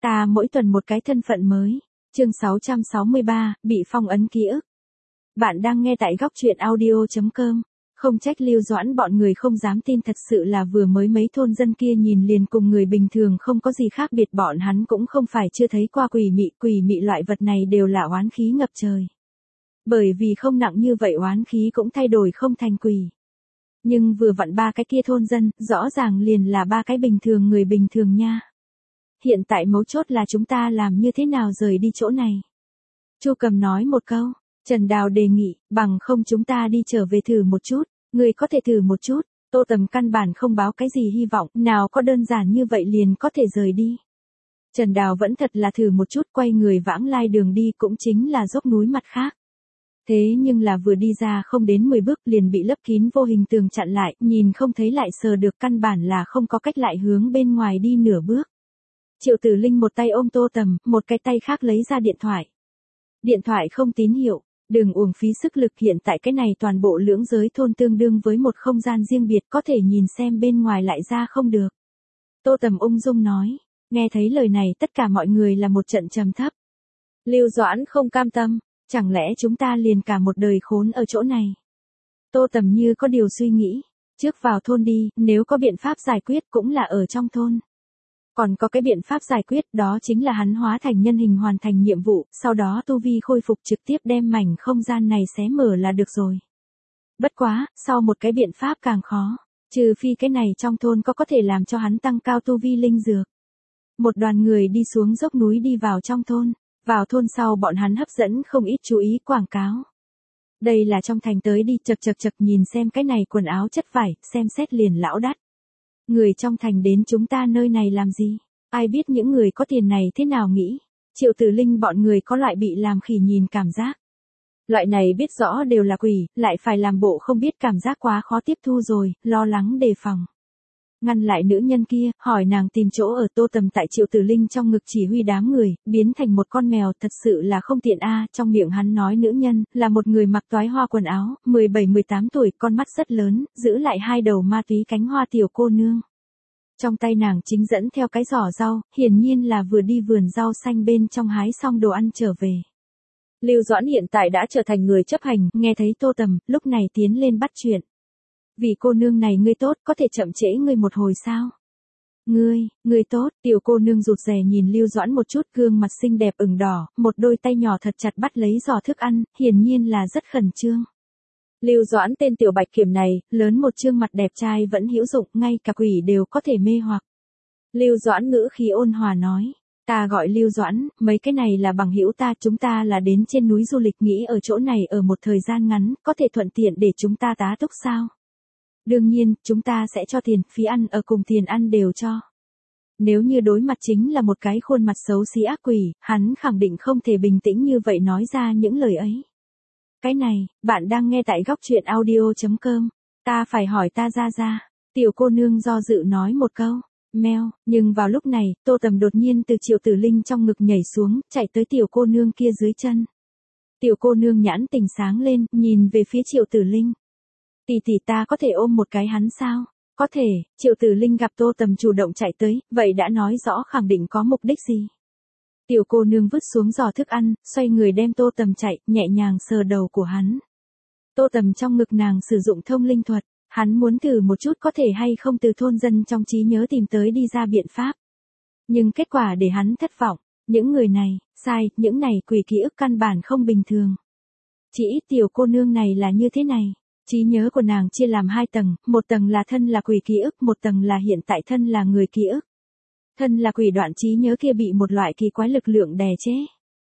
Ta mỗi tuần một cái thân phận mới. Chương 663, bị phong ấn ký ức. Bạn đang nghe tại góc truyện audio.com. Không trách Lưu Doãn bọn người không dám tin, thật sự là vừa mới mấy thôn dân kia nhìn liền cùng người bình thường không có gì khác biệt, bọn hắn cũng không phải chưa thấy qua quỷ mị loại vật này đều là oán khí ngập trời. Bởi vì không nặng như vậy oán khí cũng thay đổi không thành quỷ. Nhưng vừa vặn ba cái kia thôn dân, rõ ràng liền là ba cái bình thường người bình thường nha. Hiện tại mấu chốt là chúng ta làm như thế nào rời đi chỗ này. Chu Cầm nói một câu, Trần Đào đề nghị, bằng không chúng ta đi trở về thử một chút, người có thể thử một chút. Tô Tầm căn bản không báo cái gì hy vọng, nào có đơn giản như vậy liền có thể rời đi. Trần Đào vẫn thật là thử một chút, quay người vãng lai đường đi, cũng chính là dốc núi mặt khác. Thế nhưng là vừa đi ra không đến 10 bước liền bị lấp kín vô hình tường chặn lại, nhìn không thấy lại sờ được, căn bản là không có cách lại hướng bên ngoài đi nửa bước. Triệu Tử Linh một tay ôm Tô Tầm, một cái tay khác lấy ra điện thoại. Điện thoại không tín hiệu, đừng uổng phí sức lực, hiện tại cái này toàn bộ lưỡng giới thôn tương đương với một không gian riêng biệt, có thể nhìn xem bên ngoài lại ra không được. Tô Tầm ung dung nói, nghe thấy lời này tất cả mọi người là một trận trầm thấp. Lưu Doãn không cam tâm, chẳng lẽ chúng ta liền cả một đời khốn ở chỗ này. Tô Tầm như có điều suy nghĩ, trước vào thôn đi, nếu có biện pháp giải quyết cũng là ở trong thôn. Còn có cái biện pháp giải quyết, đó chính là hắn hóa thành nhân hình hoàn thành nhiệm vụ, sau đó tu vi khôi phục trực tiếp đem mảnh không gian này xé mở là được rồi. Bất quá, sau một cái biện pháp càng khó, trừ phi cái này trong thôn có thể làm cho hắn tăng cao tu vi linh dược. Một đoàn người đi xuống dốc núi đi vào trong thôn, vào thôn sau bọn hắn hấp dẫn không ít chú ý quảng cáo. Đây là trong thành tới đi, chật nhìn xem cái này quần áo chất vải, xem xét liền lão đắt. Người trong thành đến chúng ta nơi này làm gì? Ai biết những người có tiền này thế nào nghĩ? Triệu Tử Linh bọn người có loại bị làm khỉ nhìn cảm giác. Loại này biết rõ đều là quỷ, lại phải làm bộ không biết, cảm giác quá khó tiếp thu rồi, lo lắng đề phòng. Ngăn lại nữ nhân kia, hỏi nàng tìm chỗ ở. Tô Tầm tại Triệu Tử Linh trong ngực chỉ huy đám người, biến thành một con mèo, thật sự là không tiện a. Trong miệng hắn nói nữ nhân, là một người mặc toái hoa quần áo, 17-18 tuổi, con mắt rất lớn, giữ lại hai đầu ma túy cánh hoa tiểu cô nương. Trong tay nàng chính dẫn theo cái giỏ rau, hiển nhiên là vừa đi vườn rau xanh bên trong hái xong đồ ăn trở về. Lưu Doãn hiện tại đã trở thành người chấp hành, nghe thấy Tô Tầm, lúc này tiến lên bắt chuyện. Vì cô nương này ngươi tốt, có thể chậm trễ ngươi một hồi sao? Ngươi tốt, tiểu cô nương rụt rè nhìn Lưu Doãn một chút, gương mặt xinh đẹp ửng đỏ, một đôi tay nhỏ thật chặt bắt lấy giỏ thức ăn, hiển nhiên là rất khẩn trương. Lưu Doãn tên tiểu bạch kiểm này, lớn một trương mặt đẹp trai vẫn hữu dụng, ngay cả quỷ đều có thể mê hoặc. Lưu Doãn ngữ khí ôn hòa nói, ta gọi Lưu Doãn, mấy cái này là bằng hữu ta, chúng ta là đến trên núi du lịch, nghĩ ở chỗ này ở một thời gian ngắn, có thể thuận tiện để chúng ta tá túc sao? Đương nhiên, chúng ta sẽ cho tiền, phí ăn ở cùng tiền ăn đều cho. Nếu như đối mặt chính là một cái khuôn mặt xấu xí ác quỷ, hắn khẳng định không thể bình tĩnh như vậy nói ra những lời ấy. Cái này, bạn đang nghe tại góc truyện audio.com, ta phải hỏi ta ra. Tiểu cô nương do dự nói một câu, meo, nhưng vào lúc này, Tô Tầm đột nhiên từ Triệu Tử Linh trong ngực nhảy xuống, chạy tới tiểu cô nương kia dưới chân. Tiểu cô nương nhãn tình sáng lên, nhìn về phía Triệu Tử Linh. Tỷ tỷ, ta có thể ôm một cái hắn sao? Có thể. Triệu Tử Linh gặp Tô Tầm chủ động chạy tới, vậy đã nói rõ khẳng định có mục đích gì. Tiểu cô nương vứt xuống giỏ thức ăn, xoay người đem Tô Tầm chạy, nhẹ nhàng sờ đầu của hắn. Tô Tầm trong ngực nàng sử dụng thông linh thuật, hắn muốn thử một chút có thể hay không từ thôn dân trong trí nhớ tìm tới đi ra biện pháp. Nhưng kết quả để hắn thất vọng, những người này, sai, những này quỷ ký ức căn bản không bình thường. Chỉ ít tiểu cô nương này là như thế này. Trí nhớ của nàng chia làm hai tầng, một tầng là thân là quỷ ký ức, một tầng là hiện tại thân là người ký ức. Thân là quỷ đoạn trí nhớ kia bị một loại kỳ quái lực lượng đè chế.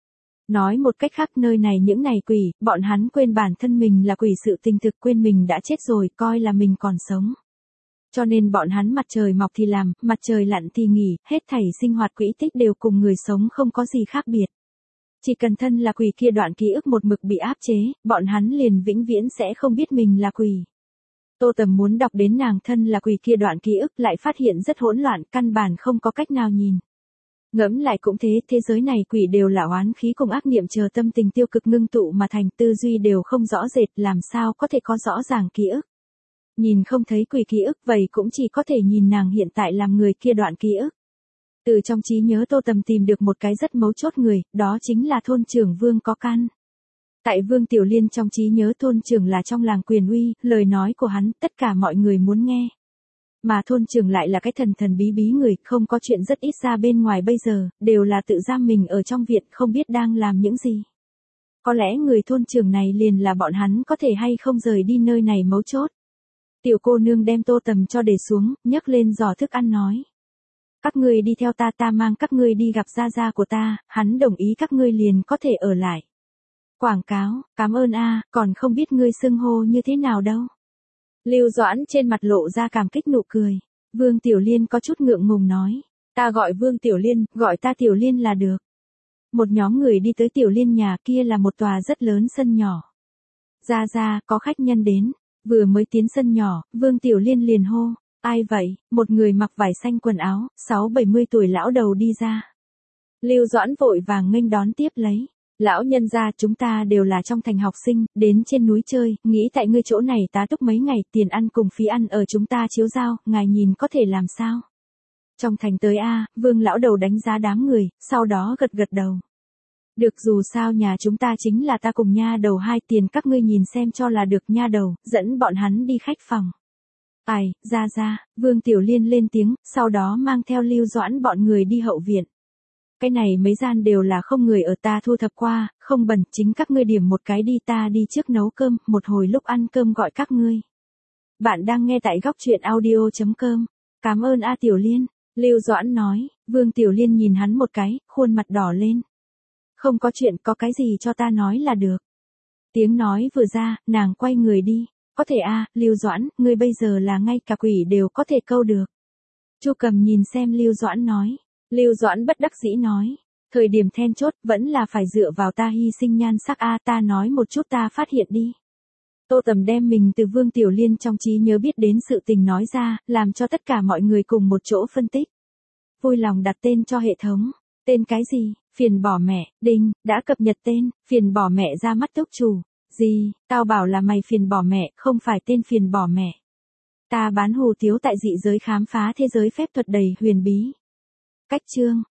Nói một cách khác, nơi này những này quỷ, bọn hắn quên bản thân mình là quỷ, sự tình thực quên mình đã chết rồi, coi là mình còn sống. Cho nên bọn hắn mặt trời mọc thì làm, mặt trời lặn thì nghỉ, hết thảy sinh hoạt quỹ tích đều cùng người sống không có gì khác biệt. Chỉ cần thân là quỷ kia đoạn ký ức một mực bị áp chế, bọn hắn liền vĩnh viễn sẽ không biết mình là quỷ. Tô Tầm muốn đọc đến nàng thân là quỷ kia đoạn ký ức, lại phát hiện rất hỗn loạn, căn bản không có cách nào nhìn. Ngẫm lại cũng thế, thế giới này quỷ đều là oán khí cùng ác niệm chờ tâm tình tiêu cực ngưng tụ mà thành, tư duy đều không rõ rệt, làm sao có thể có rõ ràng ký ức. Nhìn không thấy quỷ ký ức, vậy cũng chỉ có thể nhìn nàng hiện tại làm người kia đoạn ký ức. Từ trong trí nhớ Tô Tầm tìm được một cái rất mấu chốt người, đó chính là thôn trưởng Vương Có Căn. Tại Vương Tiểu Liên trong trí nhớ thôn trưởng là trong làng quyền uy, lời nói của hắn tất cả mọi người muốn nghe. Mà thôn trưởng lại là cái thần thần bí bí người, không có chuyện rất ít ra bên ngoài bây giờ, đều là tự giam mình ở trong viện không biết đang làm những gì. Có lẽ người thôn trưởng này liền là bọn hắn có thể hay không rời đi nơi này mấu chốt. Tiểu cô nương đem Tô Tầm cho để xuống, nhấc lên giỏ thức ăn nói. Các ngươi đi theo ta, ta mang các ngươi đi gặp gia gia của ta, hắn đồng ý các ngươi liền có thể ở lại. Quảng cáo, cảm ơn a, còn không biết ngươi xưng hô như thế nào đâu. Lưu Doãn trên mặt lộ ra cảm kích nụ cười. Vương Tiểu Liên có chút ngượng ngùng nói. Ta gọi Vương Tiểu Liên, gọi ta Tiểu Liên là được. Một nhóm người đi tới Tiểu Liên nhà, kia là một tòa rất lớn sân nhỏ. Gia gia, có khách nhân đến. Vừa mới tiến sân nhỏ, Vương Tiểu Liên liền hô. Ai vậy? Một người mặc vải xanh quần áo, 60-70 tuổi lão đầu đi ra. Lưu Doãn vội vàng nghênh đón tiếp lấy. Lão nhân gia, chúng ta đều là trong thành học sinh, đến trên núi chơi, nghĩ tại ngươi chỗ này tá túc mấy ngày, tiền ăn cùng phí ăn ở chúng ta chiếu giao, ngài nhìn có thể làm sao? Trong thành tới a, Vương lão đầu đánh giá đám người, sau đó gật gật đầu. Được, dù sao nhà chúng ta chính là ta cùng nha đầu hai, tiền các ngươi nhìn xem cho là được, nha đầu, dẫn bọn hắn đi khách phòng. Ai, ra, Vương Tiểu Liên lên tiếng, sau đó mang theo Lưu Doãn bọn người đi hậu viện. Cái này mấy gian đều là không người ở, ta thu thập qua, không bẩn, chính các ngươi điểm một cái đi, ta đi trước nấu cơm, một hồi lúc ăn cơm gọi các ngươi. Bạn đang nghe tại góc truyện audio.com. Cảm ơn A Tiểu Liên, Lưu Doãn nói. Vương Tiểu Liên nhìn hắn một cái, khuôn mặt đỏ lên. Không có chuyện, có cái gì cho ta nói là được. Tiếng nói vừa ra, nàng quay người đi. Có thể a, Lưu Doãn, ngươi bây giờ là ngay cả quỷ đều có thể câu được. Chu Cầm nhìn xem Lưu Doãn nói. Lưu Doãn bất đắc dĩ nói. Thời điểm then chốt, vẫn là phải dựa vào ta hy sinh nhan sắc a, ta nói một chút ta phát hiện đi. Tô Tầm đem mình từ Vương Tiểu Liên trong trí nhớ biết đến sự tình nói ra, làm cho tất cả mọi người cùng một chỗ phân tích. Vui lòng đặt tên cho hệ thống. Tên cái gì? Phiền bỏ mẹ, đinh, đã cập nhật tên, phiền bỏ mẹ ra mắt túc chủ. Gì, tao bảo là mày phiền bỏ mẹ, không phải tên phiền bỏ mẹ. Ta bán hủ tiếu tại dị giới khám phá thế giới phép thuật đầy huyền bí. Cách chương.